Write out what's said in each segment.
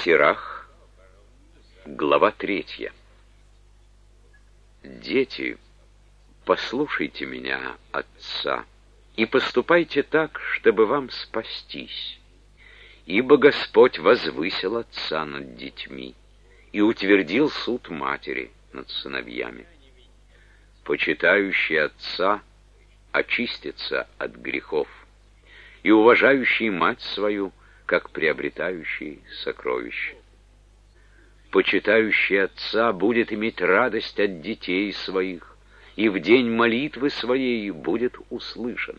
Сирах, глава 3. Дети, послушайте меня, отца, и поступайте так, чтобы вам спастись. Ибо Господь возвысил отца над детьми и утвердил суд матери над сыновьями. Почитающий отца очистится от грехов, и уважающий мать свою, как приобретающий сокровище. Почитающий отца будет иметь радость от детей своих, и в день молитвы своей будет услышан.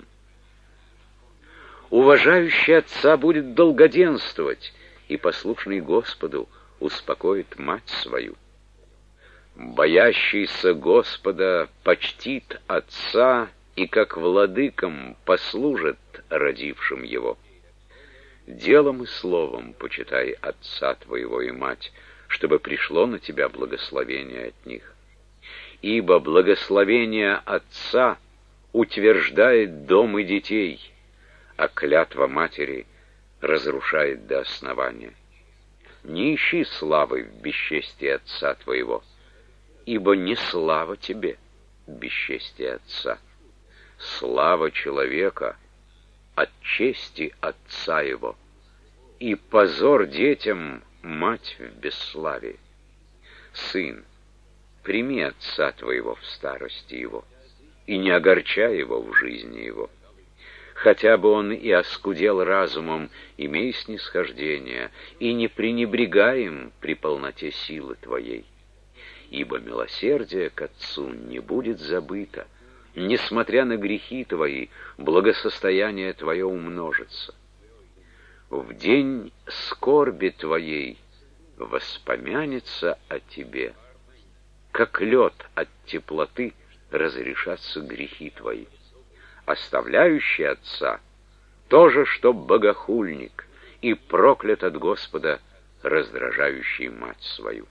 Уважающий отца будет долгоденствовать, и послушный Господу успокоит мать свою. Боящийся Господа почтит отца, и как владыкам послужит родившим его. Делом и словом почитай отца твоего и мать, чтобы пришло на тебя благословение от них. Ибо благословение отца утверждает дом и детей, а клятва матери разрушает до основания. Не ищи славы в бесчестии отца твоего, ибо не слава тебе бесчестие отца. Слава человека от чести отца его, и позор детям мать в бесславии. Сын, прими отца твоего в старости его, и не огорчай его в жизни его. Хотя бы он и оскудел разумом, имей снисхождение, и не пренебрегай им при полноте силы твоей. Ибо милосердие к отцу не будет забыто, несмотря на грехи твои, благосостояние твое умножится. В день скорби твоей воспомянется о тебе, как лед от теплоты разрешатся грехи твои. Оставляющий отца тоже, что богохульник, и проклят от Господа, раздражающий мать свою.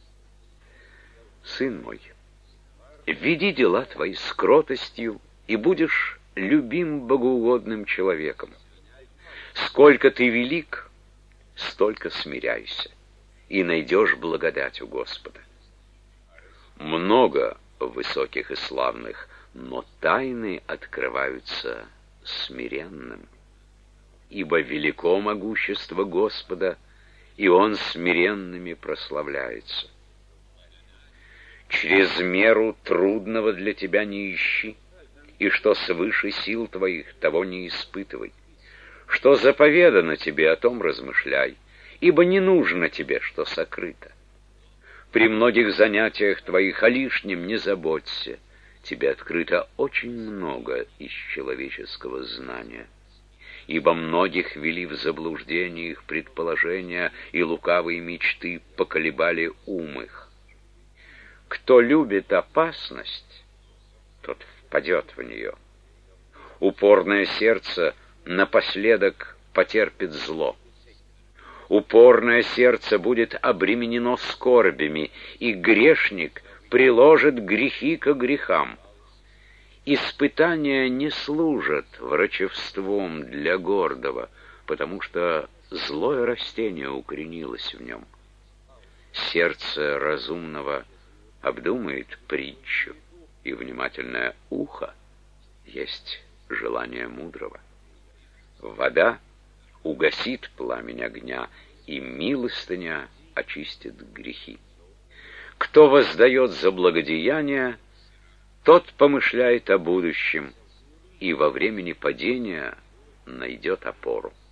Сын мой, веди дела твои с кротостью, и будешь любим богоугодным человеком. Сколько ты велик, столько смиряйся, и найдешь благодать у Господа. Много высоких и славных, но тайны открываются смиренным. Ибо велико могущество Господа, и Он смиренными прославляется. Через меру трудного для тебя не ищи, и что свыше сил твоих, того не испытывай. Что заповедано тебе, о том размышляй, ибо не нужно тебе, что сокрыто. При многих занятиях твоих о лишнем не заботься, тебе открыто очень много из человеческого знания. Ибо многих вели в заблуждение их предположения, и лукавые мечты поколебали ум их. Кто любит опасность, тот впадет в нее. Упорное сердце напоследок потерпит зло. Упорное сердце будет обременено скорбями, и грешник приложит грехи ко грехам. Испытания не служат врачевством для гордого, потому что злое растение укоренилось в нем. Сердце разумного обдумает притчу, и внимательное ухо есть желание мудрого. Вода угасит пламень огня, и милостыня очистит грехи. Кто воздает за благодеяние, тот помышляет о будущем, и во времени падения найдет опору.